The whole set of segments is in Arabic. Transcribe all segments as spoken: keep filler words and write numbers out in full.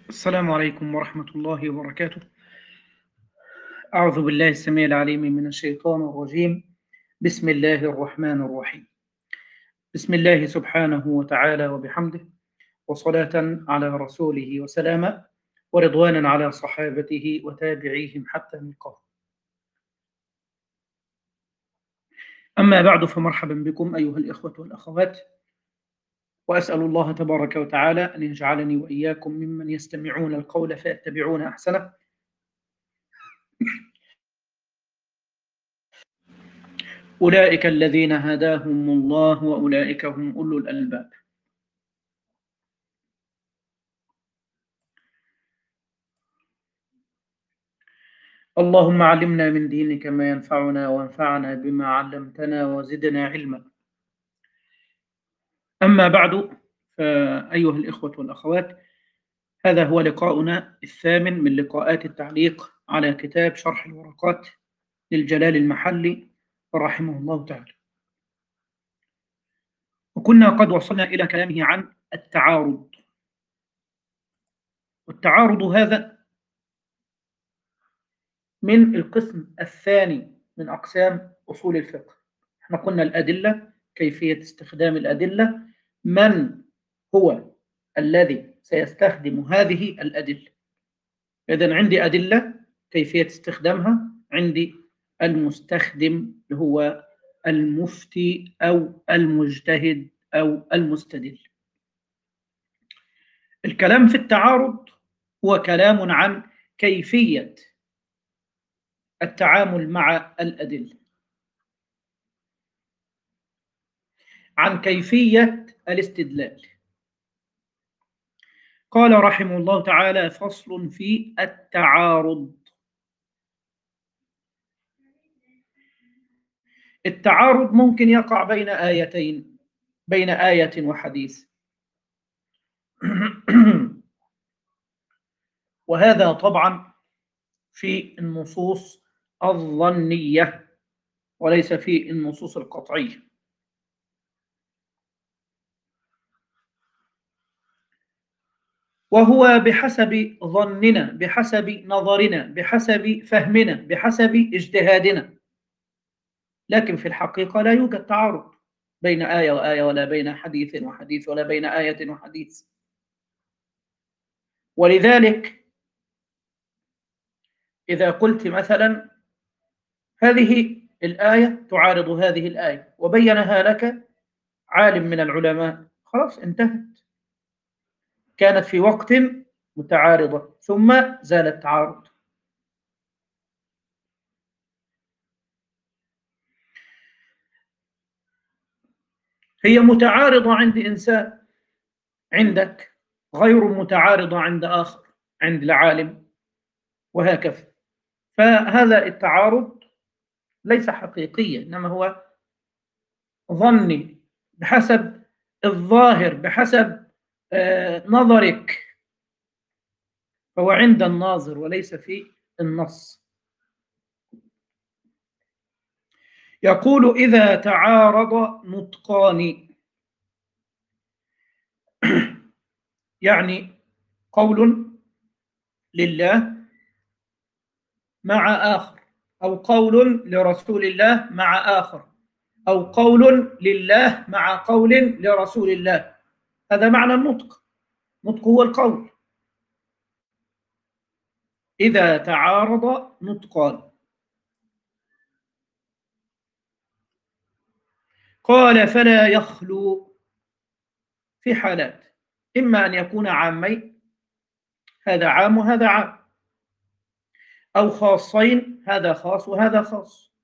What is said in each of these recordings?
السلام عليكم ورحمة الله وبركاته. أعوذ بالله السميع العليم من الشيطان الرجيم. بسم الله الرحمن الرحيم. بسم الله سبحانه وتعالى وبحمده، وصلاة على رسوله وسلاما، ورضوانا على صحابته وتابعيهم حتى نلقاه. أما بعد، فمرحبا بكم أيها الإخوة والأخوات، وأسأل الله تبارك وتعالى أن يجعلني وإياكم ممن يستمعون القول فيتبعون أحسنه. أولئك الذين هداهم الله وأولئك هم أولو الألباب. اللهم علمنا من دينك ما ينفعنا، وانفعنا بما علمتنا، وزدنا علما. أما بعد، فأيها الإخوة والأخوات، هذا هو لقاؤنا الثامن من لقاءات التعليق على كتاب شرح الورقات للجلال المحلي رحمه الله تعالى. وكنا قد وصلنا إلى كلامه عن التعارض، والتعارض هذا من القسم الثاني من أقسام أصول الفقه. احنا قلنا الأدلة، كيفية استخدام الأدلة، من هو الذي سيستخدم هذه الأدلة. إذن عندي أدلة، كيفية استخدامها، عندي المستخدم اللي هو المفتي أو المجتهد أو المستدل. الكلام في التعارض هو كلام عن كيفية التعامل مع الأدلة، عن كيفية الاستدلال. قال رحمه الله تعالى: فصل في التعارض. التعارض ممكن يقع بين آيتين، بين آية وحديث. وهذا طبعا في النصوص الظنية وليس في النصوص القطعية. وهو بحسب ظننا، بحسب نظرنا، بحسب فهمنا، بحسب اجتهادنا. لكن في الحقيقة لا يوجد تعارض بين آية وآية، ولا بين حديث وحديث، ولا بين آية وحديث. ولذلك إذا قلت مثلا هذه الآية تعارض هذه الآية وبينها لك عالم من العلماء، خلاص انتهت. كانت في وقت متعارضة ثم زال التعارض. هي متعارضة عند إنسان، عندك، غير متعارضة عند آخر، عند العالم، وهكذا. فهذا التعارض ليس حقيقيا، إنما هو ظني، بحسب الظاهر، بحسب آه نظرك، فهو عند الناظر وليس في النص. يقول: إذا تعارض نطقان، يعني قول لله مع آخر، أو قول لرسول الله مع آخر، أو قول لله مع قول لرسول الله. هذا معنى النطق. النطق هو القول. إذا تعارض نطقان. قال: فلا يخلو في حالات، إما أن يكون عامين، هذا عام وهذا عام، أو خاصين، هذا خاص وهذا خاص،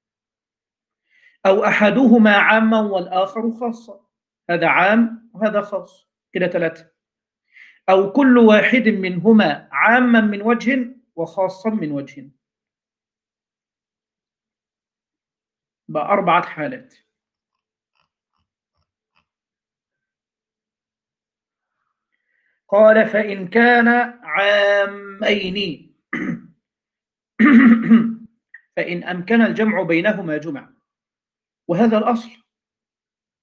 أو أحدهما عاما والآخر خاصا، هذا عام وهذا خاص، كده ثلاثة. أو كل واحد منهما عاما من وجه وخاصا من وجه، بأربعة حالات. قال: فإن كان عامين فإن أمكن الجمع بينهما جمع. وهذا الأصل،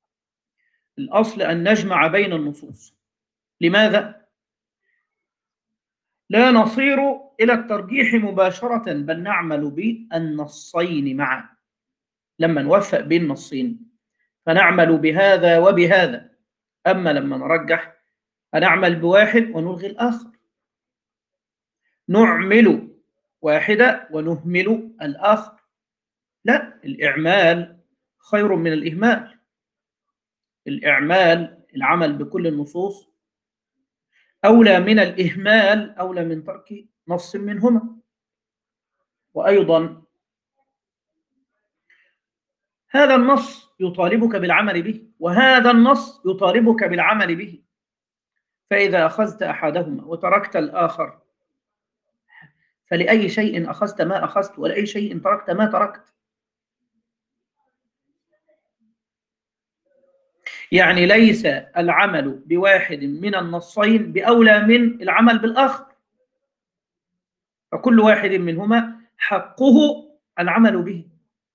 الأصل أن نجمع بين النصوص. لماذا؟ لا نصير إلى الترجيح مباشرة، بل نعمل بالنصين معا. لما نوفق بين النصين فنعمل بهذا وبهذا، أما لما نرجح فنعمل بواحد ونلغي الآخر، نعمل واحدة ونهمل الآخر. لا، الإعمال خير من الإهمال. الإعمال، العمل بكل النصوص، أولى من الإهمال، أولى من ترك نص منهما. وأيضا هذا النص يطالبك بالعمل به، وهذا النص يطالبك بالعمل به، فإذا أخذت أحدهما وتركت الآخر فلأي شيء أخذت ما أخذت، ولأي شيء تركت ما تركت. يعني ليس العمل بواحد من النصين بأولى من العمل بالآخر، فكل واحد منهما حقه العمل به.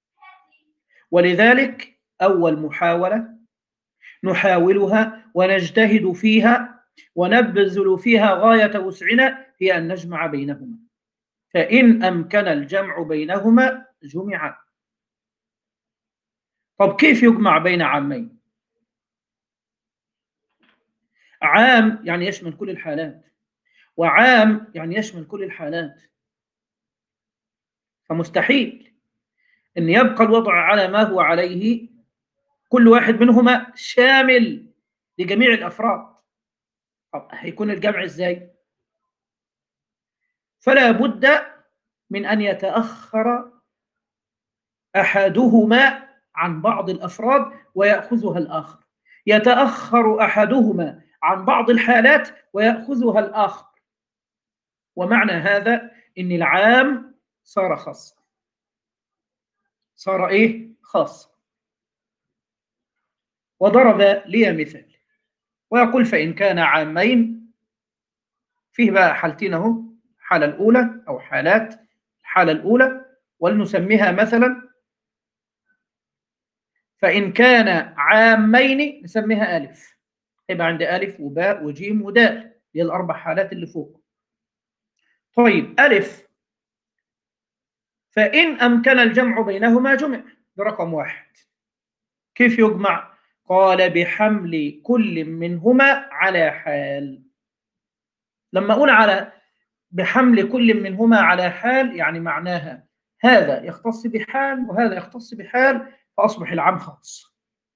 ولذلك أول محاولة نحاولها ونجتهد فيها ونبذل فيها غاية وسعنا هي أن نجمع بينهما، فإن أمكن الجمع بينهما جمع. طب كيف يجمع بين عامين؟ عام يعني يشمل كل الحالات، وعام يعني يشمل كل الحالات، فمستحيل أن يبقى الوضع على ما هو عليه، كل واحد منهما شامل لجميع الأفراد. طب هيكون الجمع إزاي؟ فلا بد من أن يتأخر أحدهما عن بعض الأفراد ويأخذها الآخر، يتأخر أحدهما عن بعض الحالات ويأخذها الآخر. ومعنى هذا إن العام صار خاص، صار إيه؟ خاص. وضرب لي مثال ويقول فإن كان عامين، فيه بقى حالتين اهو، الحالة الأولى أو حالات. الحالة الأولى ولنسميها مثلا، فإن كان عامين نسميها ألف، يبقى عندي ألف وباء وجيم ودال، هي الأربع حالات اللي فوق. طيب ألف، فإن أمكن الجمع بينهما جمع، ده رقم واحد. كيف يجمع؟ قال بحمل كل منهما على حال. لما أقول على بحمل كل منهما على حال، يعني معناها هذا يختص بحال وهذا يختص بحال، فأصبح العام خاص.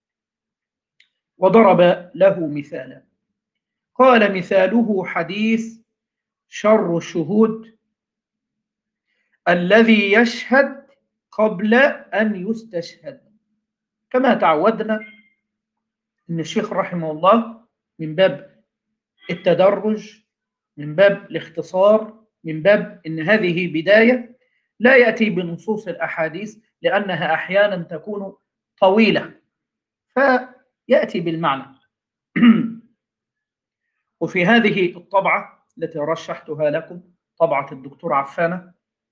وضرب له مثالا، قال مثاله حديث شر الشهود الذي يشهد قبل أن يستشهد. كما تعودنا أن الشيخ رحمه الله من باب التدرج، من باب الاختصار، من باب أن هذه بداية، لا يأتي بنصوص الأحاديث لأنها أحيانا تكون طويلة، فيأتي بالمعنى. وفي هذه الطبعة التي رشحتها لكم، طبعة الدكتور عفانة،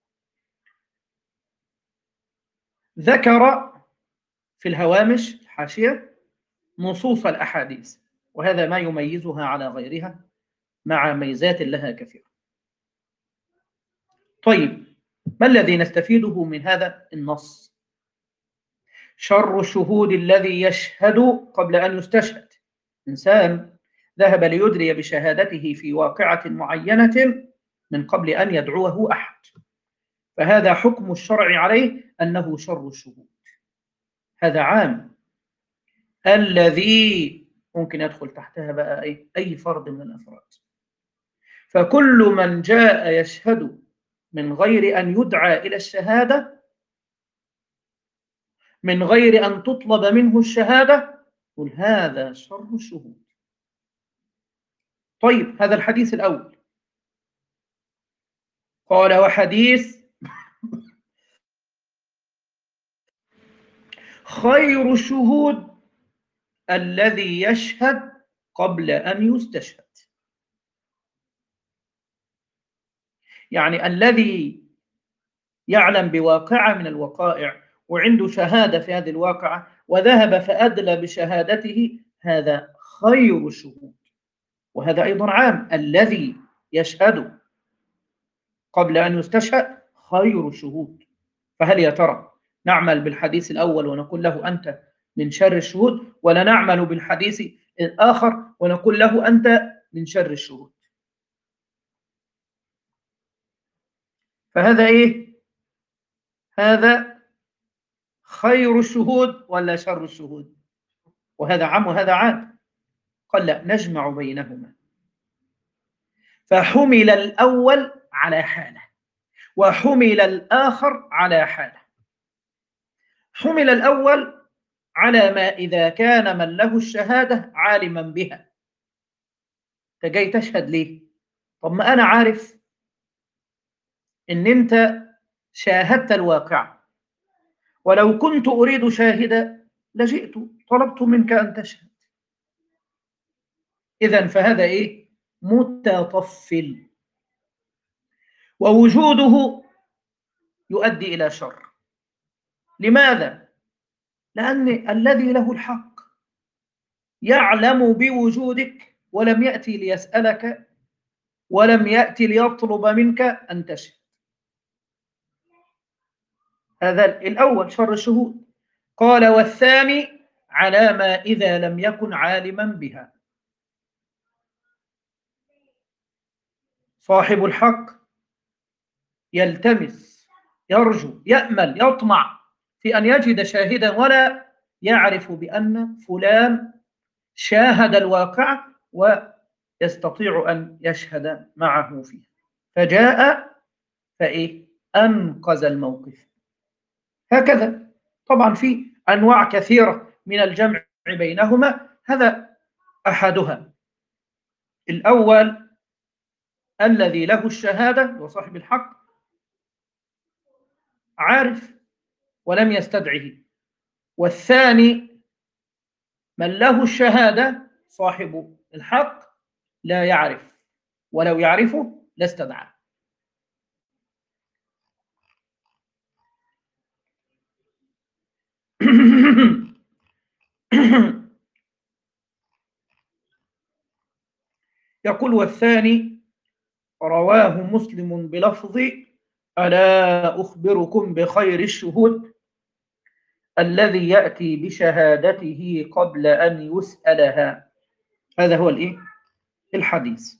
ذكر في الهوامش الحاشية نصوص الأحاديث، وهذا ما يميزها على غيرها مع ميزات لها كثيرة. طيب ما الذي نستفيده من هذا النص؟ شر الشهود الذي يشهد قبل أن يستشهد. إنسان ذهب ليدري بشهادته في واقعة معينة من قبل أن يدعوه أحد، فهذا حكم الشرع عليه أنه شر الشهود. هذا عام. الذي ممكن يدخل تحتها بقى أي, أي فرد من الأفراد. فكل من جاء يشهد من غير أن يدعى إلى الشهادة، من غير أن تطلب منه الشهادة، قل هذا شر الشهود. طيب هذا الحديث الأول. قال وحديث خير الشهود الذي يشهد قبل أن يستشهد، يعني الذي يعلم بواقعة من الوقائع وعنده شهادة في هذه الواقعة وذهب فأدلى بشهادته، هذا خير الشهود. وهذا أيضا عام، الذي يشهد. قبل أن يستشهد خير الشهود. فهل يا ترى نعمل بالحديث الأول ونقول له أنت من شر الشهود، ولا نعمل بالحديث الآخر ونقول له أنت من شر الشهود؟ فهذا إيه؟ هذا خير الشهود ولا شر الشهود؟ وهذا عام وهذا عام. قال لا، نجمع بينهما. فحمل الأول على حاله وحمل الآخر على حاله. حمل الأول على ما إذا كان من له الشهادة عالما بها. أنت جاي تشهد ليه؟ طب ما أنا عارف إن أنت شاهدت الواقع، ولو كنت أريد شاهدا لجئت طلبت منك أن تشهد. إذن فهذا إيه؟ متطفل، ووجوده يؤدي إلى شر. لماذا؟ لأن الذي له الحق يعلم بوجودك ولم يأتي ليسألك ولم يأتي ليطلب منك أن تشهد. هذا الأول شر الشهود. قال والثاني على ما إذا لم يكن عالما بها. صاحب الحق يلتمس يرجو يأمل يطمع في أن يجد شاهدا ولا يعرف بأن فلان شاهد الواقع ويستطيع أن يشهد معه فيه، فجاء فإيه؟ أنقذ الموقف. هكذا طبعا في أنواع كثيرة من الجمع بينهما، هذا أحدها. الأول الذي له الشهادة وصاحب الحق عارف ولم يستدعه، والثاني من له الشهادة صاحب الحق لا يعرف، ولو يعرفه لاستدعاه. يقول والثاني رواه مسلم بلفظ ألا أخبركم بخير الشهود الذي يأتي بشهادته قبل أن يسألها. هذا هو الإيه؟ الحديث.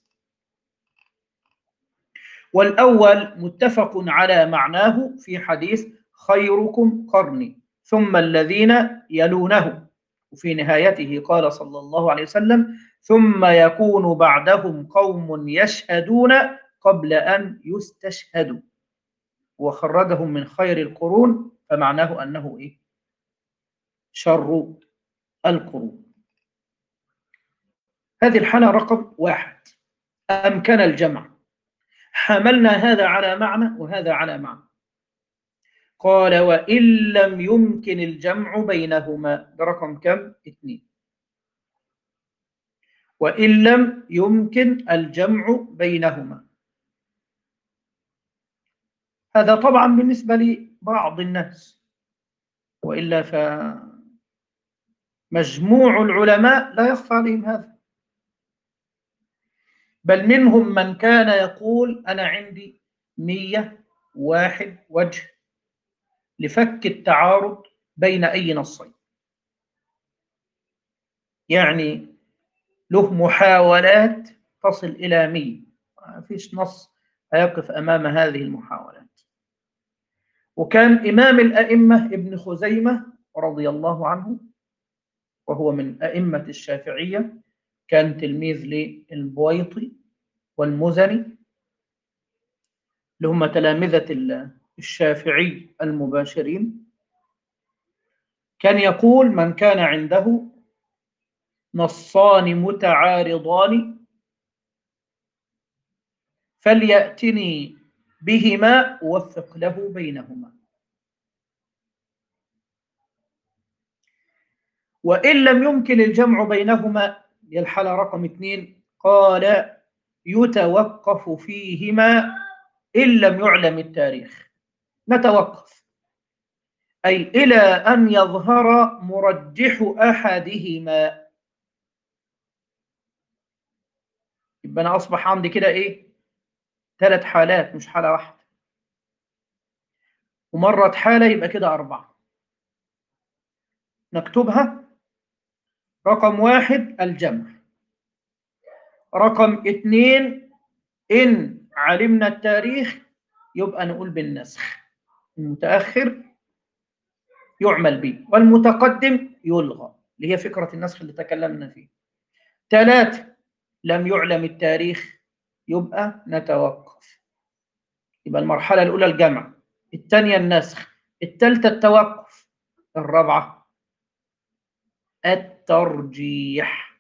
والأول متفق على معناه في حديث خيركم قرني ثم الذين يلونه، وفي نهايته قال صلى الله عليه وسلم ثم يكون بعدهم قوم يشهدون قبل أن يستشهدوا، وخرجهم من خير القرون، فمعناه أنه إيه؟ شر القرون. هذه الحالة رقم واحد، أمكن الجمع، حملنا هذا على معنى وهذا على معنى. قال وإن لم يمكن الجمع بينهما، ده رقم كم؟ اثنين. وإن لم يمكن الجمع بينهما، هذا طبعا بالنسبة لبعض الناس، وإلا فمجموع العلماء لا يخفى عليهم هذا، بل منهم من كان يقول أنا عندي مية واحد وجه لفك التعارض بين أي نصين، يعني له محاولات تصل إلى مية، ما فيش نص هيقف أمام هذه المحاولات. وكان إمام الأئمة ابن خزيمة رضي الله عنه، وهو من أئمة الشافعية، كان تلميذ للبويطي والمزني، اللي هم تلامذة الشافعي المباشرين. كان يقول من كان عنده نصان متعارضان فليأتني بهما أوفق له بينهما. وإن لم يمكن الجمع بينهما، هي الحالة رقم اثنين، قال يتوقف فيهما إن لم يعلم التاريخ. نتوقف أي إلى أن يظهر مرجح أحدهما. يبقى أنا أصبح عندي كده إيه؟ ثلاث حالات مش حالة واحدة، ومرت حالة يبقى كده أربعة. نكتبها. رقم واحد الجمع. رقم اثنين إن علمنا التاريخ يبقى نقول بالنسخ، المتأخر يعمل به والمتقدم يلغى، اللي هي فكرة النسخ اللي تكلمنا فيه. ثلاثة لم يعلم التاريخ يبقى نتوقف. يبقى المرحلة الأولى الجمع، الثانية النسخ، الثالثة التوقف، الرابعة الترجيح.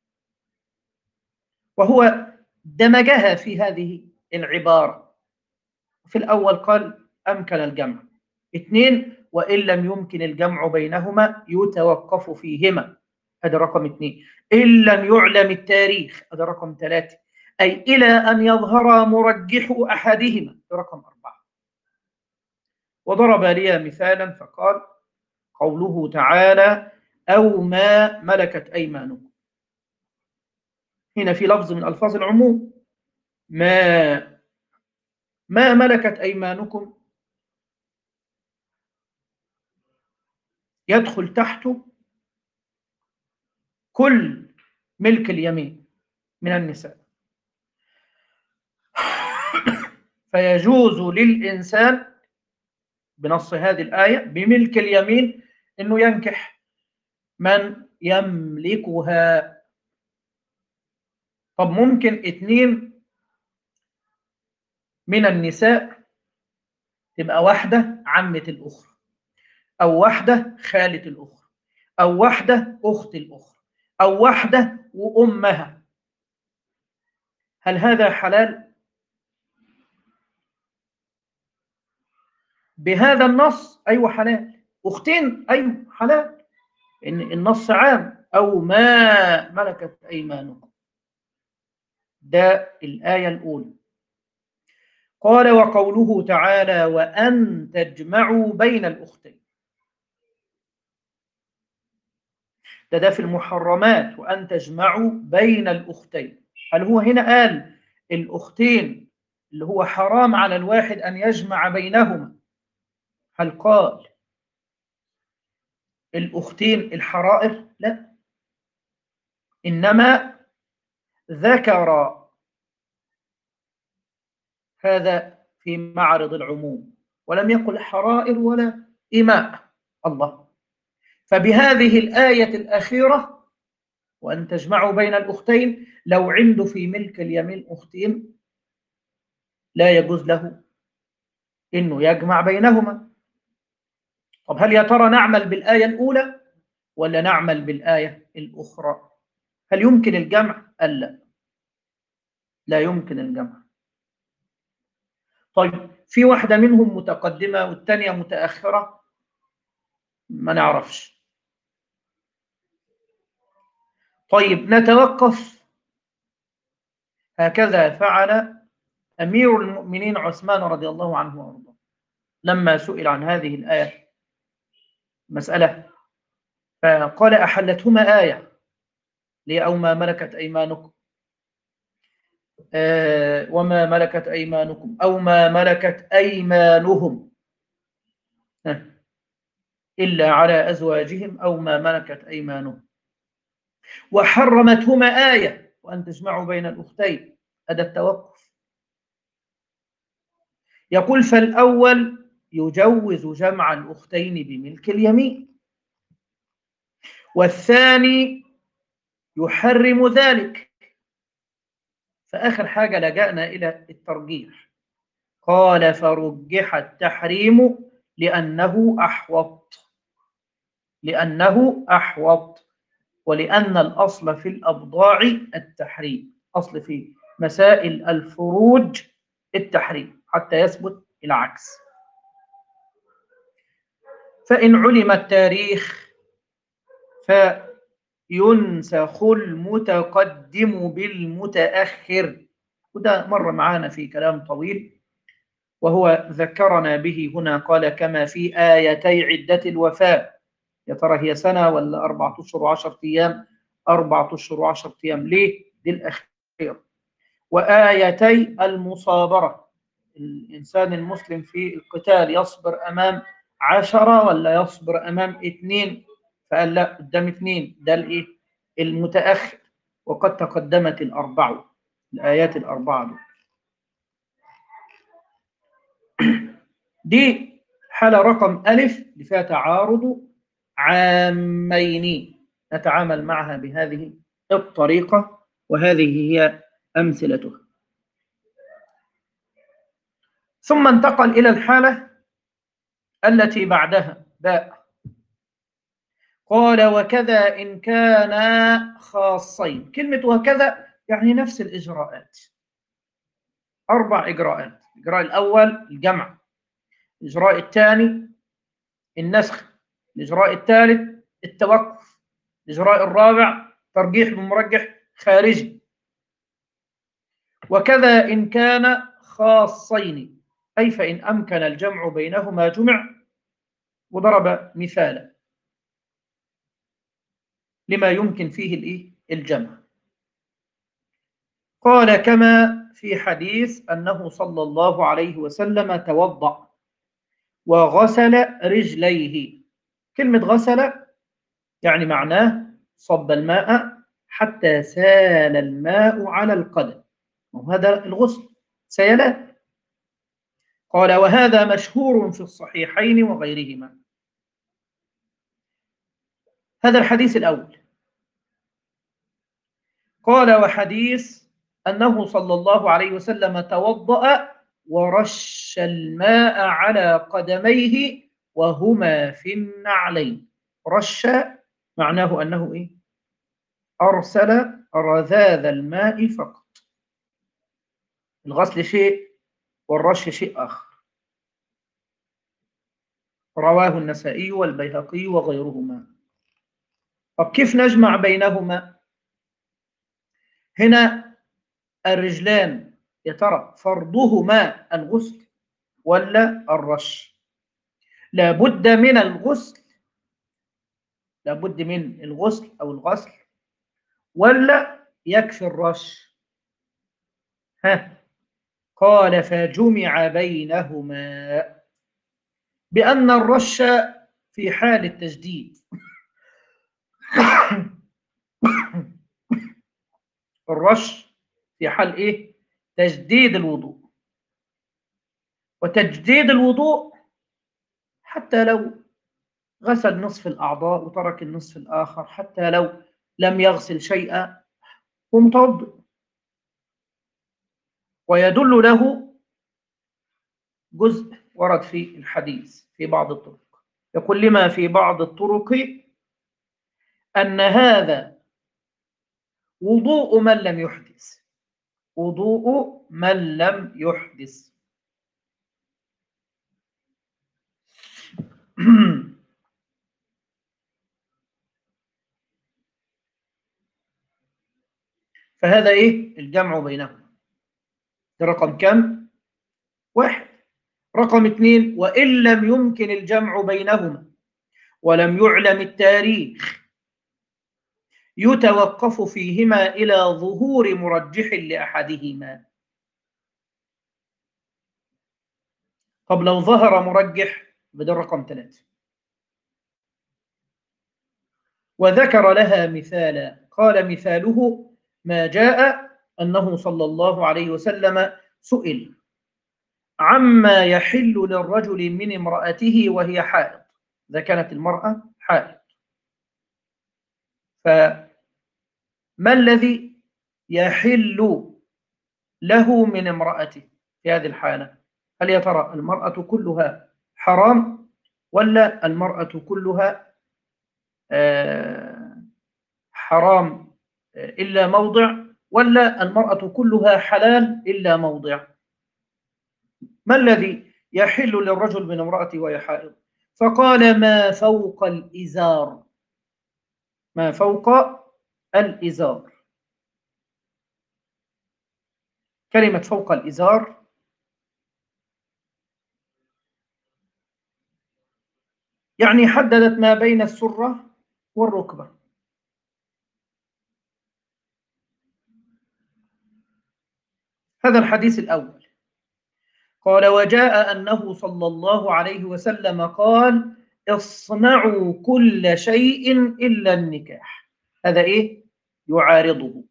وهو دمجها في هذه العبارة. في الأول قال أمكن الجمع. اثنين وإن لم يمكن الجمع بينهما يتوقف فيهما، هذا رقم اثنين. إن لم يعلم التاريخ، هذا رقم ثلاثة، أي إلى أن يظهر مرجح أحدهما، رقم أربعة. وضرب لي مثالا فقال قوله تعالى أو ما ملكت أيمانكم. هنا في لفظ من ألفاظ العموم، ما ما ملكت أيمانكم يدخل تحته كل ملك اليمين من النساء. فيجوز للإنسان بنص هذه الآية بملك اليمين أنه ينكح من يملكها. طب ممكن اثنين من النساء تبقى واحدة عمة الأخرى، أو واحدة خالة الأخرى، أو واحدة أخت الأخرى، أو واحدة وأمها. هل هذا حلال؟ بهذا النص أيوة حلال. أختين أيوة حلال، إن النص عام أو ما ملكت أيمانكم. ده الآية الأولى. قال وقوله تعالى وأن تجمعوا بين الأختين، ده ده في المحرمات، وأن تجمعوا بين الأختين. هل هو هنا قال الأختين اللي هو حرام على الواحد أن يجمع بينهما؟ هل قال الأختين الحرائر؟ لا، إنما ذكر هذا في معرض العموم، ولم يقل حرائر ولا إماء. الله. فبهذه الآية الأخيرة وأن تجمعوا بين الأختين، لو عنده في ملك اليمين أختين لا يجوز له إنه يجمع بينهما. طب هل يا ترى نعمل بالآية الأولى ولا نعمل بالآية الأخرى؟ هل يمكن الجمع؟ ألا، لا يمكن الجمع. طيب في واحدة منهم متقدمة والثانية متأخرة، ما نعرفش. طيب نتوقف. هكذا فعل أمير المؤمنين عثمان رضي الله عنه وارضاه لما سئل عن هذه الآية مسألة، فقال أحلتهما آية لي أو ما ملكت أيمانكم، آه وما ملكت أيمانكم أو ما ملكت أيمانهم إلا على أزواجهم أو ما ملكت أيمانهم، وحرمتهما آية وأن تجمعوا بين الأختين. هذا التوقف. يقول فالأول يجوز جمع الأختين بملك اليمين، والثاني يحرم ذلك. فآخر حاجة لجأنا إلى الترجيح. قال فرجح التحريم لأنه أحوط، لأنه أحوط، ولأن الأصل في الأبضاع التحريم، أصل في مسائل الفروج التحريم حتى يثبت العكس. فإن علم التاريخ فينسخ المتقدم بالمتأخر، وده مر معانا في كلام طويل، وهو ذكرنا به هنا. قال كما في آيتي عدة الوفاة. يا ترى هي سنة ولا أربعة أشهر وعشرة أيام؟ أربعة أشهر وعشرة أيام. ليه؟ دي الأخيرة. وآيتي المصابرة. الإنسان المسلم في القتال يصبر أمام عشرة ولا يصبر أمام اثنين؟ فقال لا، قدام اثنين، ده الإيه؟ المتأخر، وقد تقدمت الأربع، الآيات الأربعة دي. دي حالة رقم ألف اللي فيها تعارض عامين، نتعامل معها بهذه الطريقة، وهذه هي أمثلتها. ثم انتقل إلى الحالة التي بعدها باء. قال وكذا إن كان خاصين. كلمة وكذا يعني نفس الإجراءات، أربع إجراءات. الإجراء الأول الجمع، الإجراء الثاني النسخ، الإجراء الثالث التوقف، الإجراء الرابع ترجيح بمرجح خارجي. وكذا إن كان خاصين، أي فإن أمكن الجمع بينهما جمع. وضرب مثالا لما يمكن فيه الإيه؟ الجمع. قال كما في حديث أنه صلى الله عليه وسلم توضأ وغسل رجليه. كلمة غسل يعني معناه صب الماء حتى سال الماء على القدم، وهذا الغسل سيلان. قال وهذا مشهور في الصحيحين وغيرهما. هذا الحديث الأول. قال وحديث أنه صلى الله عليه وسلم توضأ ورش الماء على قدميه وهما في النعلين. رش معناه أنه إيه؟ أرسل رذاذ الماء فقط. الغسل شيء والرش شيء آخر. رواه النسائي والبيهقي وغيرهما. طب كيف نجمع بينهما؟ هنا الرجلان يا ترى فرضهما الغسل ولا الرش؟ لابد من الغسل، لابد من الغسل أو الغسل، ولا يكفي الرش؟ ها؟ قال فجمع بينهما بأن الرش في حال التجديد. الرش في حال إيه؟ تجديد الوضوء. وتجديد الوضوء حتى لو غسل نصف الأعضاء وترك النصف الآخر، حتى لو لم يغسل شيئا ومتوضئ. ويدل له جزء ورد في الحديث في بعض الطرق، يقول لما في بعض الطرق أن هذا وضوء من لم يحدث، وضوء من لم يحدث. فهذا إيه؟ الجمع بينهما. ده رقم كم؟ واحد. رقم اثنين وإن لم يمكن الجمع بينهما ولم يعلم التاريخ يتوقف فيهما إلى ظهور مرجح لأحدهما. طب لو ظهر مرجح بدل رقم ثلاثة. وذكر لها مثالا. قال مثاله ما جاء أنه صلى الله عليه وسلم سئل عما يحل للرجل من امرأته وهي حائض. إذا كانت المرأة حائض، فما الذي يحل له من امرأته في هذه الحالة؟ هل يا ترى المرأة كلها حرام، ولا المرأة كلها حرام إلا موضع، ولا المرأة كلها حلال إلا موضع؟ ما الذي يحل للرجل من امرأته وهي حائض؟ فقال ما فوق الإزار. ما فوق الإزار. كلمة فوق الإزار يعني حددت ما بين السرة والركبة. هذا الحديث الأول. قال: وجاء أنه صلى الله عليه وسلم قال: اصنعوا كل شيء إلا النكاح. هذا إيه؟ يعارضه.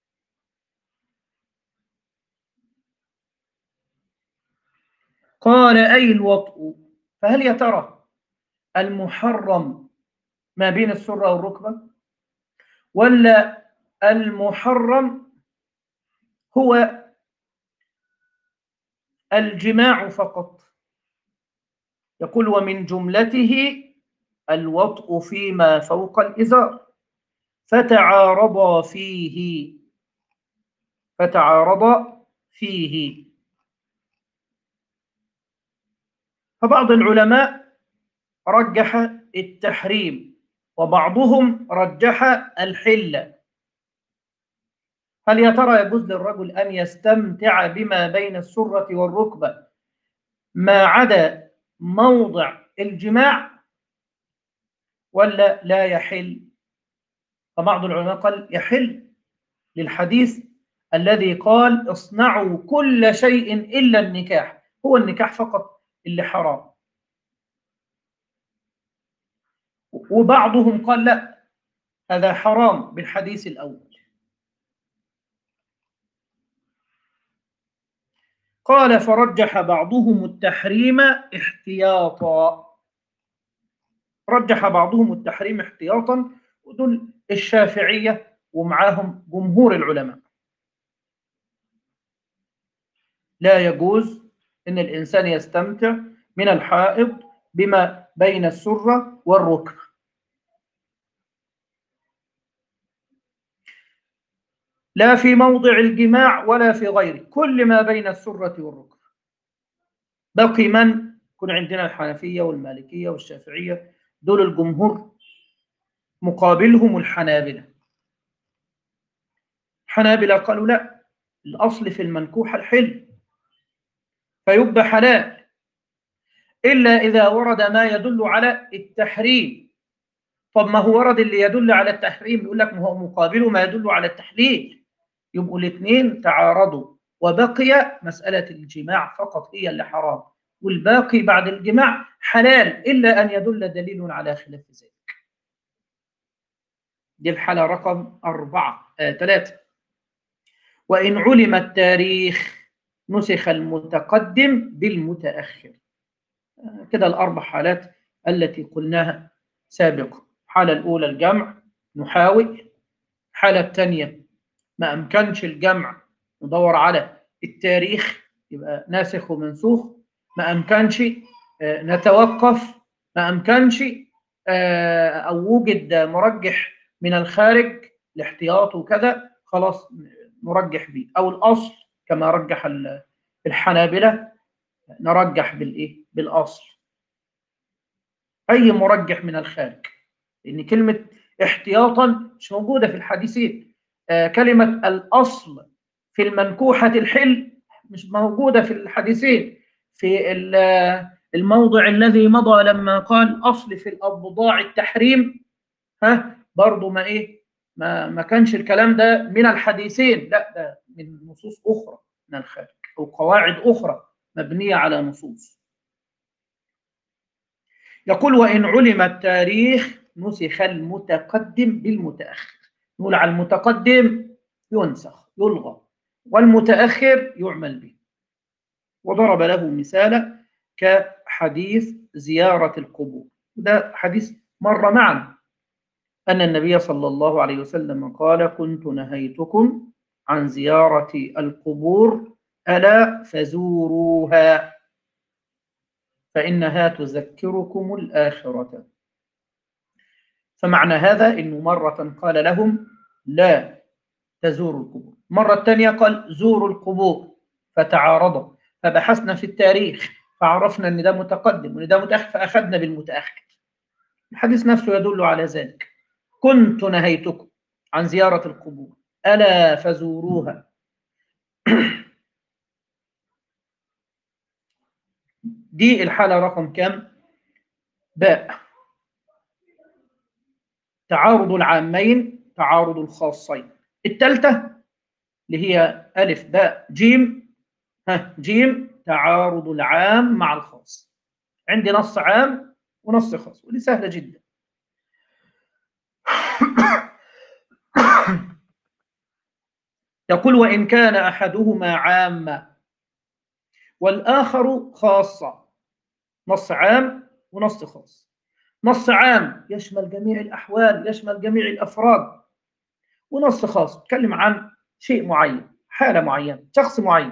قال: أي الوطء؟ فهل يا ترى المحرم ما بين السرة والركبة، ولا المحرم هو الجماع فقط؟ يقول: ومن جملته الوطء فيما فوق الإزار، فتعارضا فيه فتعارضا فيه فبعض العلماء رجح التحريم، وبعضهم رجح الحل. هل يا ترى يجوز للرجل أن يستمتع بما بين السرة والركبة ما عدا موضع الجماع، ولا لا يحل؟ فبعض العلماء قال يحل، للحديث الذي قال: اصنعوا كل شيء إلا النكاح. هو النكاح فقط اللي حرام. وبعضهم قال لا، هذا حرام بالحديث الأول. قال: فرجح بعضهم التحريم احتياطا. رجح بعضهم التحريم احتياطا، ودول الشافعية ومعاهم جمهور العلماء. لا يجوز أن الإنسان يستمتع من الحائض بما بين السرة والركبة، لا في موضع الجماع ولا في غيره، كل ما بين السرة والركبة. بقي من يكون عندنا الحنفية والمالكية والشافعية، دول الجمهور، مقابلهم الحنابلة. الحنابلة قالوا لا، الأصل في المنكوح الحل، فيبقى حلال إلا إذا ورد ما يدل على التحريم. طب ما هو ورد اللي يدل على التحريم، يقول لك ما هو مقابله ما يدل على التحليل، يبقوا الاثنين تعارضوا، وبقي مسألة الجماع فقط هي اللي حرام، والباقي بعد الجماع حلال إلا أن يدل دليل على خلاف ذلك. دي الحالة رقم أربعة آه ثلاثة. وإن علم التاريخ نسخ المتقدم بالمتأخر. آه كده الأربع حالات التي قلناها سابقا. الحالة الأولى الجمع، نحاول. الحالة الثانية ما أمكنش الجمع، ندور على التاريخ، يبقى ناسخ ومنسوخ. ما أمكنش آه نتوقف. ما أمكنش آه أو وجد مرجح من الخارج، الاحتياط وكذا، خلاص نرجح به، أو الأصل كما رجح الحنابلة نرجح بالإيه؟ بالأصل. أي مرجح من الخارج، لأن كلمة احتياطا مش موجودة في الحديثين. آه كلمة الأصل في المنكوحة الحل مش موجودة في الحديثين. في الموضع الذي مضى لما قال أصل في الأبضاع التحريم، ها برضو ما إيه ما ما كانش الكلام ده من الحديثين، لا ده من نصوص أخرى من الخارج، أو قواعد أخرى مبنية على نصوص. يقول: وإن علم التاريخ نسخ المتقدم بالمتأخر. نقول على المتقدم ينسخ يلغى، والمتأخر يعمل به. وضرب له مثالا كحديث زيارة القبور. ده حديث مر معنا أن النبي صلى الله عليه وسلم قال: كنت نهيتكم عن زيارة القبور، ألا فزوروها فإنها تذكركم الآخرة. فمعنى هذا أنه مرة قال لهم لا تزوروا القبور، مرة ثانية قال زوروا القبور، فتعارضوا. فبحثنا في التاريخ فعرفنا أن ده متقدم وأن ده متأخر، فأخذنا بالمتأخر. الحديث نفسه يدل على ذلك: كنت نهيتكم عن زيارة القبور، ألا فزوروها. دي الحالة رقم كم؟ باء. تعارض العامين، تعارض الخاصين. الثالثة اللي هي ألف باء جيم. ها جيم تعارض العام مع الخاص. عندي نص عام ونص خاص، ودي سهلة جدا. يقول وإن كان أحدهما عاما والآخر خاصا. نص عام ونص خاص. نص عام يشمل جميع الأحوال، يشمل جميع الأفراد. ونص خاص يتكلم عن شيء معين، حالة معينة، شخص معين.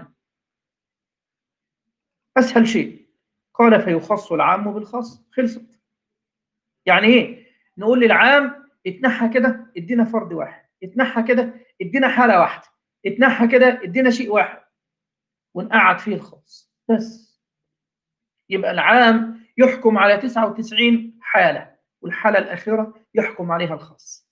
أسهل شيء قال فيخص العام بالخاص. خلصت. يعني إيه؟ نقول للعام اتنحى كده ادينا فرد واحد، اتنحى كده ادينا حالة واحدة، اتنحى كده ادينا شيء واحد، ونقعد فيه الخاص بس. يبقى العام يحكم على تسعة وتسعين حالة، والحالة الأخيرة يحكم عليها الخاص.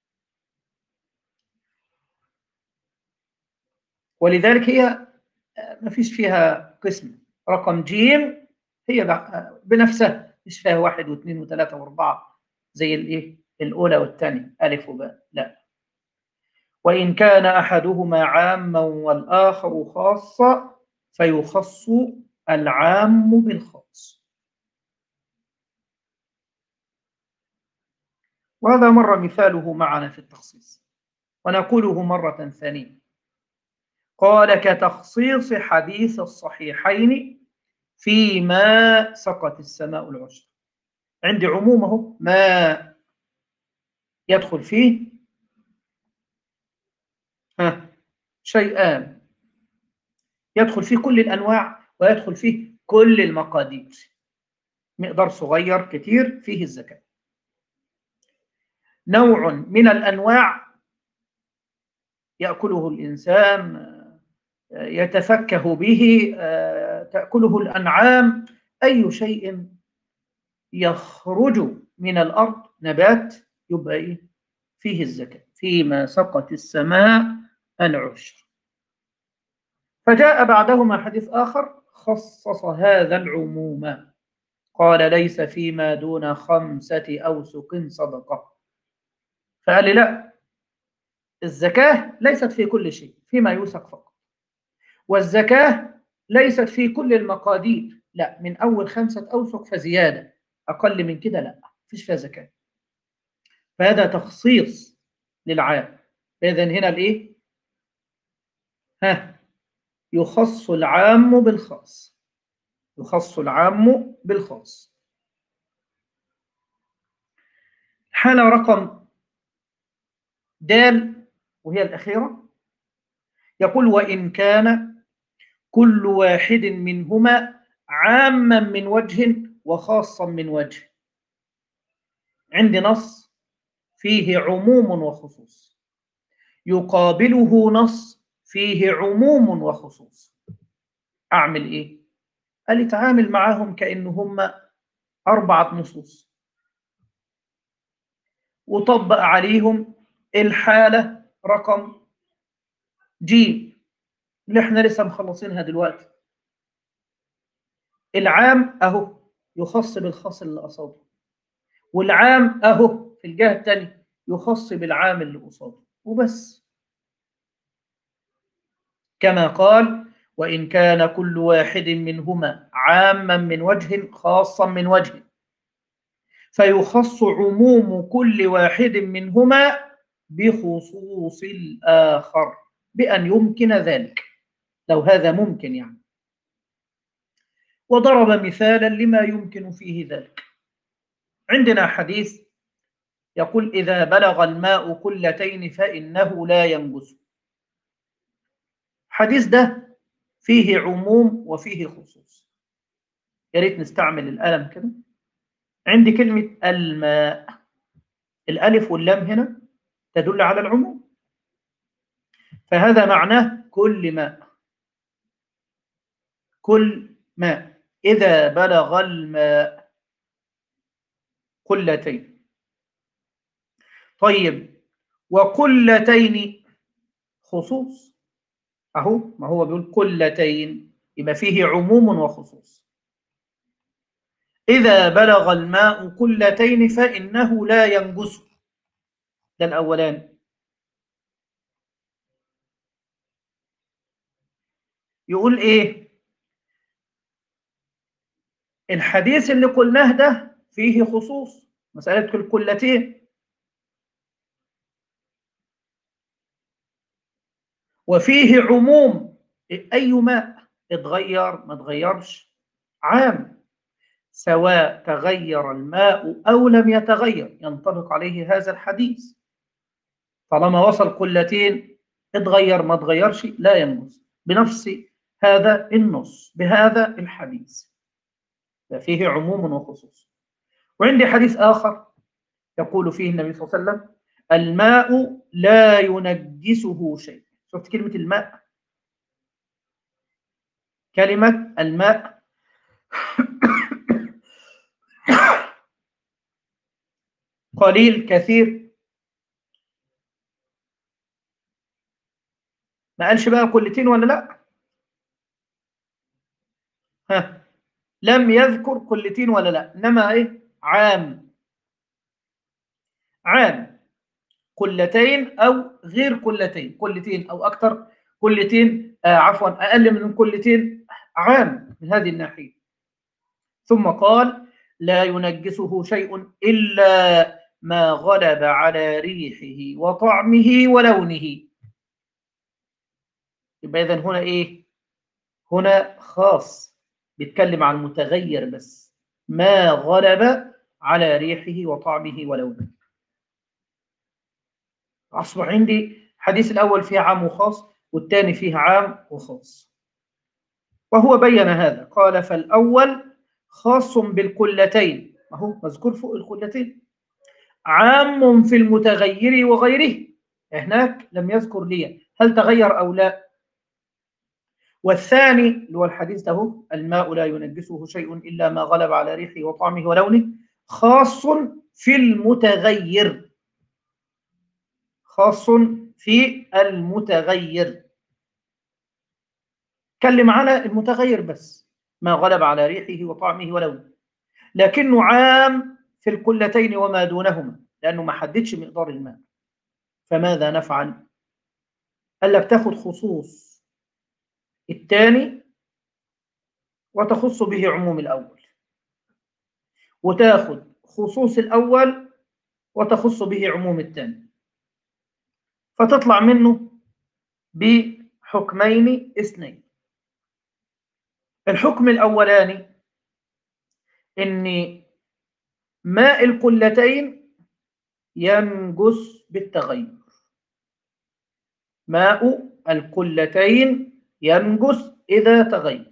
ولذلك هي ما فيش فيها قسم. رقم جيم هي بنفسها، مش فيها واحد واثنين وثلاثة وأربعة زي الإيه الأولى والثانية ألف وباء، لا. وإن كان أحدهما عاما والآخر خاصا فيخص العام بالخاص. وهذا مر مثاله معنا في التخصيص، ونقوله مرة ثانية. قال كتخصيص حديث الصحيحين فيما سقت السماء العشر. عندي عمومه ما يدخل فيه ها شيئان، يدخل فيه كل الأنواع ويدخل فيه كل المقادير. مقدار صغير كتير فيه الزكاة. نوع من الأنواع يأكله الإنسان، يتفكه به، تأكله الأنعام، أي شيء يخرج من الأرض نبات يبقى إيه؟ فيه الزكاة. فيما سقت السماء العشر. فجاء بعدهما حديث آخر خصص هذا العموم. قال ليس فيما دون خمسة أوسق صدقة. فقال لي لا، الزكاة ليست في كل شيء، فيما يوسق فقط. والزكاة ليست في كل المقادير، لا، من أول خمسة أوسق فزيادة، أقل من كده لا، فيش فيها زكاة. فهذا تخصيص للعام. إذن هنا الإيه؟ ها يخص العام بالخاص. يخص العام بالخاص. حالة رقم دال وهي الأخيرة. يقول وإن كان كل واحد منهما عاما من وجه وخاصا من وجه. عندي نص فيه عموم وخصوص، يقابله نص فيه عموم وخصوص. أعمل إيه؟ قال تعامل معهم كأنهم أربعة نصوص، وطبق عليهم الحالة رقم جيم اللي احنا لسه مخلصينها دلوقتي. العام أهو يخص بالخاص اللي قصاده، والعام أهو في الجهة الثانية يخص بالعام اللي قصاده، وبس. كما قال وإن كان كل واحد منهما عاما من وجه خاصا من وجه فيخص عموم كل واحد منهما بخصوص الآخر بأن يمكن ذلك، لو هذا ممكن يعني. وضرب مثالا لما يمكن فيه ذلك. عندنا حديث يقول إذا بلغ الماء قلتين فإنه لا ينجس. الحديث ده فيه عموم وفيه خصوص. يا ريت نستعمل القلم كده. عندي كلمة الماء، الألف واللام هنا تدل على العموم، فهذا معناه كل ماء. كل ماء إذا بلغ الماء قلتين. طيب وقلتين خصوص أهو، ما هو بيقول قلتين يبقى فيه عموم وخصوص. إذا بلغ الماء قلتين فإنه لا ينجس. ده الأولان. يقول إيه؟ الحديث اللي قلناه ده فيه خصوص مسألة الكلتين، وفيه عموم، أي ماء اتغير ما اتغيرش عام، سواء تغير الماء أو لم يتغير ينطبق عليه هذا الحديث. طالما وصل قلتين اتغير ما اتغيرش لا ينجز بنفس هذا النص بهذا الحديث، فيه عموم وخصوص. وعندي حديث آخر يقول فيه النبي صلى الله عليه وسلم: الماء لا ينجسه شيء. شفت كلمة الماء؟ كلمة الماء قليل كثير، ما قالش بقى قلتين ولا لا؟ ها، لم يذكر قلتين ولا لا، انما ايه؟ عام، عام، قلتين او غير قلتين، قلتين او اكثر، قلتين آه عفوا اقل من قلتين، عام من هذه الناحيه. ثم قال: لا ينجسه شيء الا ما غلب على ريحه وطعمه ولونه. يبقى اذا هنا ايه؟ هنا خاص، بيتكلم عن متغير بس، ما غلب على ريحه وطعمه ولونه. أصبح عندي حديث الأول فيه عام وخاص، والثاني فيه عام وخاص. وهو بين هذا، قال: فالأول خاص بالقلتين، ما هو مذكور فوق القلتين، عام في المتغير وغيره، هناك لم يذكر لي هل تغير أو لا. والثاني اللي هو الحديث ده: الماء لا ينجسه شيء إلا ما غلب على ريحه وطعمه ولونه، خاص في المتغير، خاص في المتغير، كلم على المتغير بس، ما غلب على ريحه وطعمه ولونه، لكنه عام في القلتين وما دونهما، لأنه ما حددش مقدار الماء. فماذا نفعل؟ قال لك تاخد خصوص الثاني وتخص به عموم الأول، وتاخد خصوص الأول وتخص به عموم الثاني، فتطلع منه بحكمين اثنين. الحكم الأولاني إن ماء القلتين ينجس بالتغير، ماء القلتين ينجس إذا تغير.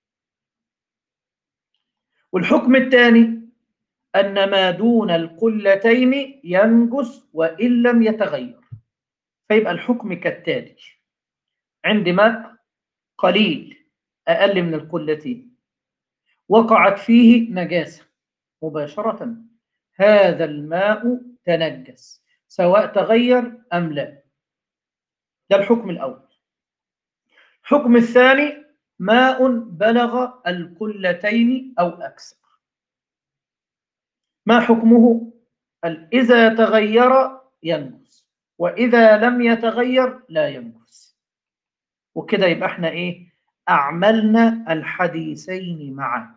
والحكم الثاني أن ما دون القلتين ينجس وإن لم يتغير. فيبقى الحكم كالتالي: عند ماء قليل أقل من القلتين وقعت فيه نجاسة مباشرة، هذا الماء تنجس سواء تغير أم لا. ده الحكم الأول. الحكم الثاني: ماء بلغ القلتين أو أكثر، ما حكمه؟ إذا تغير ينجس، وإذا لم يتغير لا ينجس. وكده يبقى احنا ايه؟ أعملنا الحديثين معا،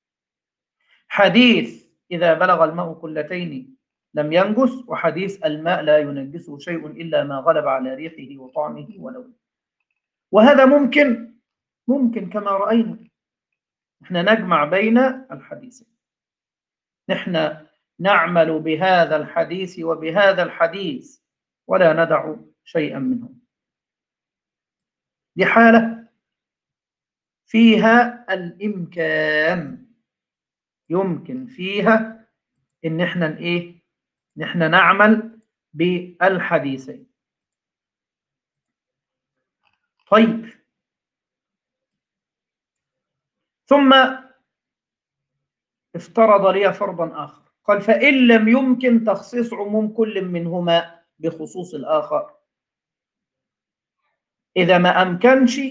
حديث إذا بلغ الماء قلتين لم ينجس، وحديث الماء لا ينجسه شيء إلا ما غلب على ريحه وطعمه ولونه. وهذا ممكن، ممكن كما رأينا احنا نجمع بين الحديثين، نحن نعمل بهذا الحديث وبهذا الحديث ولا ندع شيئا منهم. دي حالة فيها الإمكان، يمكن فيها إن احنا إيه؟ نحن نعمل بالحديثين. طيب، ثم افترض لي فرضا آخر، قال: فإن لم يمكن تخصيص عموم كل منهما بخصوص الآخر، إذا ما أمكنش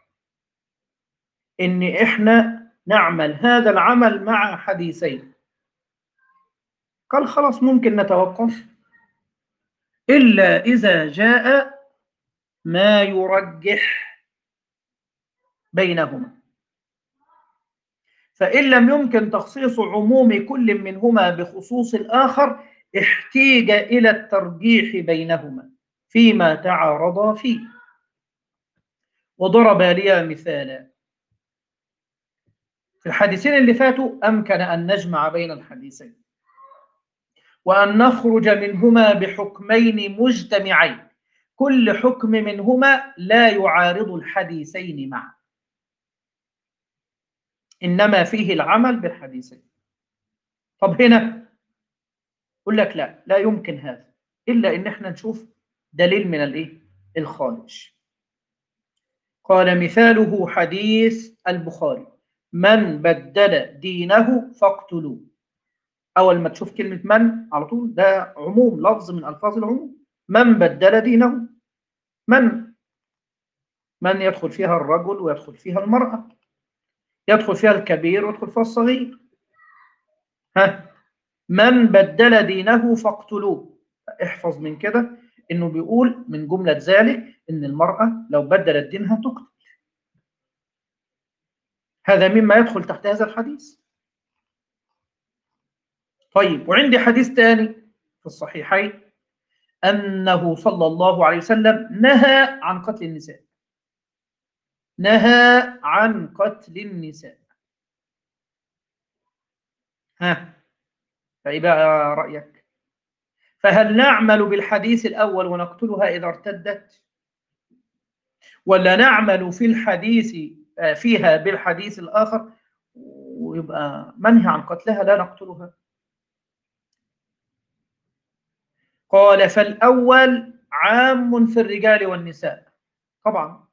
إن إحنا نعمل هذا العمل مع حديثين، قال: خلاص ممكن نتوقف إلا إذا جاء ما يرجح بينهما، فإن لم يمكن تخصيص عموم كل منهما بخصوص الآخر احتيج إلى الترجيح بينهما فيما تعارضا فيه. وضرب لي مثالا. في الحديثين اللي فاتوا أمكن أن نجمع بين الحديثين وأن نخرج منهما بحكمين مجتمعين، كل حكم منهما لا يعارض الحديثين معا، إنما فيه العمل بالحديثين. طب هنا يقول لك لا لا يمكن هذا إلا إن احنا نشوف دليل من الإيه؟ الخارج. قال مثاله حديث البخاري: من بدل دينه فاقتلوه. أول ما تشوف كلمة من على طول ده عموم، لفظ من ألفاظ العموم. من بدل دينه، من من يدخل فيها الرجل ويدخل فيها المرأة، يدخل فيها الكبير ويدخل فيها الصغير. ها، من بدل دينه فاقتلوه. احفظ من كده انه بيقول من جملة ذلك ان المرأة لو بدلت دينها تقتل. هذا مما يدخل تحت هذا الحديث. طيب، وعندي حديث ثاني في الصحيحين أنه صلى الله عليه وسلم نهى عن قتل النساء، نهى عن قتل النساء. ها، فإيه بقى رأيك؟ فهل نعمل بالحديث الأول ونقتلها إذا ارتدت، ولا نعمل في الحديث فيها بالحديث الآخر ويبقى منهي عن قتلها لا نقتلها؟ قال فالأول عام في الرجال والنساء طبعا،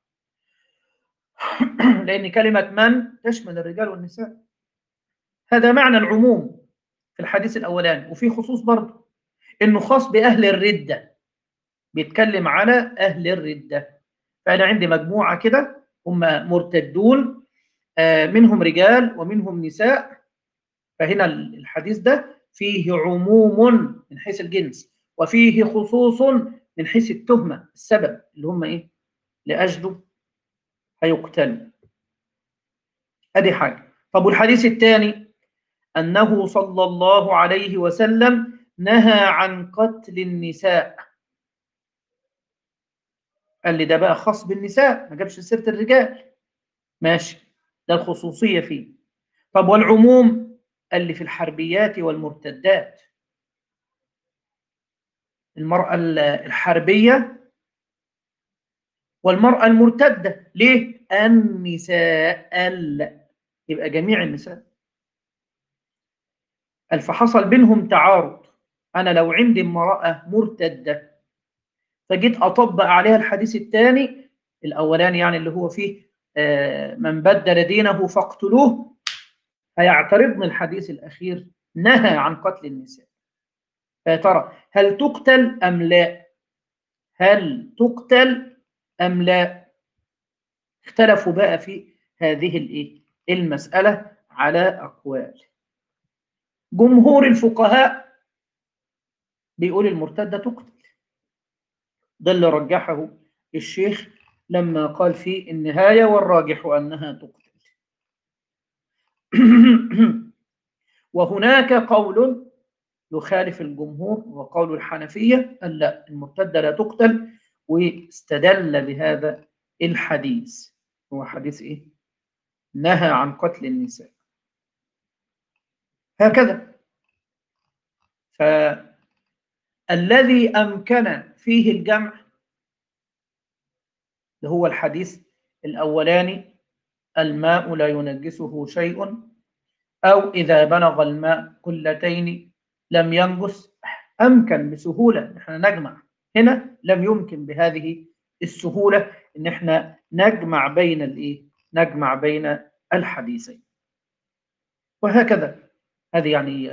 لأن كلمة من تشمل الرجال والنساء. هذا معنى العموم في الحديث الأولاني، وفي خصوص برضه إنه خاص بأهل الردة، بيتكلم على أهل الردة. فأنا عندي مجموعة كده هم مرتدون، منهم رجال ومنهم نساء، فهنا الحديث ده فيه عموم من حيث الجنس وفيه خصوص من حيث التهمة، السبب اللي هم إيه لأجله هيقتلوا. أدي حاجة. طب والحديث الثاني أنه صلى الله عليه وسلم نهى عن قتل النساء. قال لي ده بقى خاص بالنساء، ما جابش سيرة الرجال. ماشي، ده الخصوصية فيه. طب والعموم؟ قال لي في الحربيات والمرتدات. المرأة الحربية والمرأة المرتدة. ليه؟ النساء، ال يبقى جميع النساء. قال فحصل بينهم تعارض. أنا لو عندي امرأة مرتدة فجيت أطبق عليها الحديث الثاني الأولاني، يعني اللي هو فيه آه من بدل دينه فاقتلوه، هيعترضني الحديث الأخير نهى عن قتل النساء. فيا ترى هل تقتل أم لا؟ هل تقتل أم لا؟ اختلفوا بقى في هذه الإيه؟ المسألة على أقوال. جمهور الفقهاء بيقول المرتدة تقتل، ده اللي رجحه الشيخ لما قال في النهاية والراجح أنها تقتل. وهناك قول يخالف الجمهور وقول الحنفية أن لا، المرتدة لا تقتل، واستدل بهذا الحديث. هو حديث إيه؟ نهى عن قتل النساء. هكذا. فالذي أمكن فيه الجمع اللي هو الحديث الأولاني الماء لا ينجسه شيء، أو إذا بلغ الماء قلتين لم ينجس، أمكن بسهولة إن احنا نجمع. هنا لم يمكن بهذه السهولة إن احنا نجمع بين الإيه؟ نجمع بين الحديثين. وهكذا. هذه يعني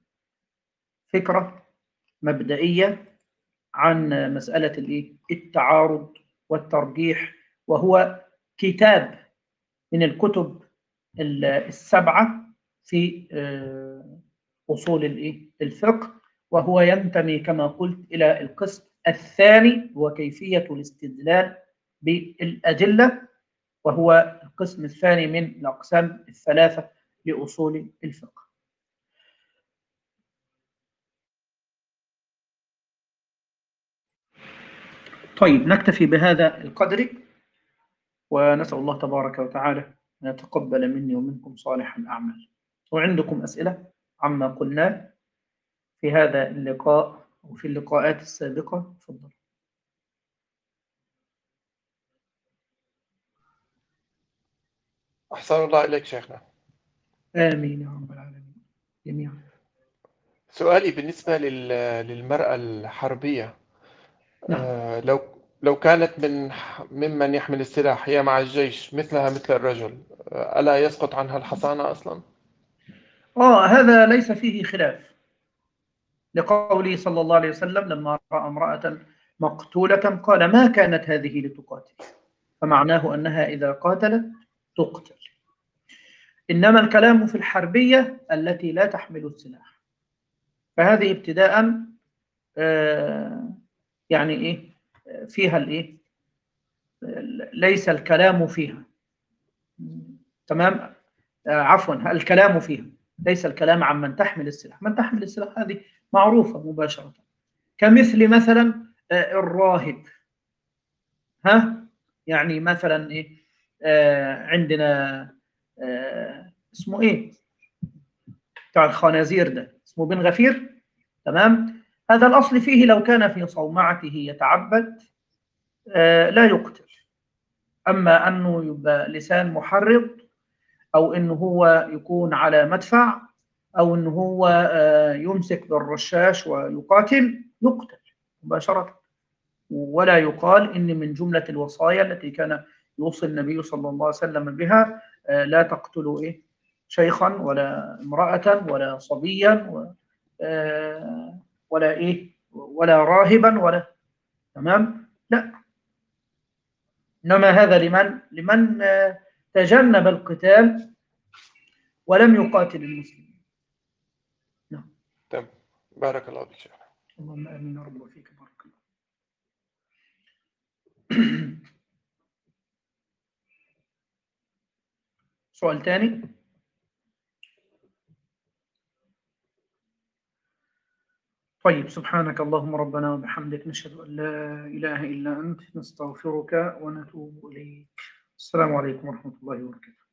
فكرة مبدئية عن مسألة الإيه؟ التعارض والترجيح، وهو كتاب من الكتب السبعة في أصول الإيه؟ الفقه، وهو ينتمي كما قلت إلى القسم الثاني، وكيفية الاستدلال بالأدلة، وهو القسم الثاني من الأقسام الثلاثة لأصول الفقه. طيب، نكتفي بهذا القدر، ونسأل الله تبارك وتعالى أن يتقبل مني ومنكم صالح الأعمال. وعندكم أسئلة عما قلنا في هذا اللقاء وفي اللقاءات السابقة؟ تفضل. أحسن الله إليك شيخنا. آمين يا رب العالمين جميعا. سؤالي بالنسبة للمرأة الحربية، نعم. آه، لو لو كانت من ممن يحمل السلاح هي مع الجيش مثلها مثل الرجل، آه، ألا يسقط عنها الحصانة أصلا؟ آه هذا ليس فيه خلاف، لقوله صلى الله عليه وسلم لما رأى امرأة مقتولة قال ما كانت هذه لتقاتل، فمعناه أنها إذا قاتلت تقتل. إنما الكلام في الحربية التي لا تحمل السلاح، فهذه ابتداء آه يعني إيه فيها الإيه ليس الكلام فيها. تمام. آه عفوا، الكلام فيها ليس الكلام عن من تحمل السلاح. من تحمل السلاح هذه معروفة مباشرة، كمثل مثلا آه الراهب. ها يعني مثلا إيه آه عندنا آه اسمه إيه بتاع الخنازير ده، اسمه بن غفير. تمام. هذا الأصل فيه لو كان في صومعته يتعبد آه لا يقتل. أما أنه يبقى لسان محرض، أو أنه هو يكون على مدفع، أو أنه هو آه يمسك بالرشاش ويقاتل، يقتل مباشرة. ولا يقال إن من جملة الوصايا التي كان يوصي النبي صلى الله عليه وسلم بها آه لا تقتلوا إيه شيخا ولا امرأة ولا صبيا و آه ولا إيه ولا راهبا ولا. تمام. لا، إنما هذا لمن لمن آه تجنب القتال ولم يقاتل المسلمين. نعم. تمام. بارك الله فيك شيخنا. اللهم آمين يا رب وفيك بارك الله. سؤال ثاني. طيب، سبحانك اللهم ربنا وبحمدك نشهد أن لا إله إلا أنت نستغفرك ونتوب إليك. السلام عليكم ورحمة الله وبركاته.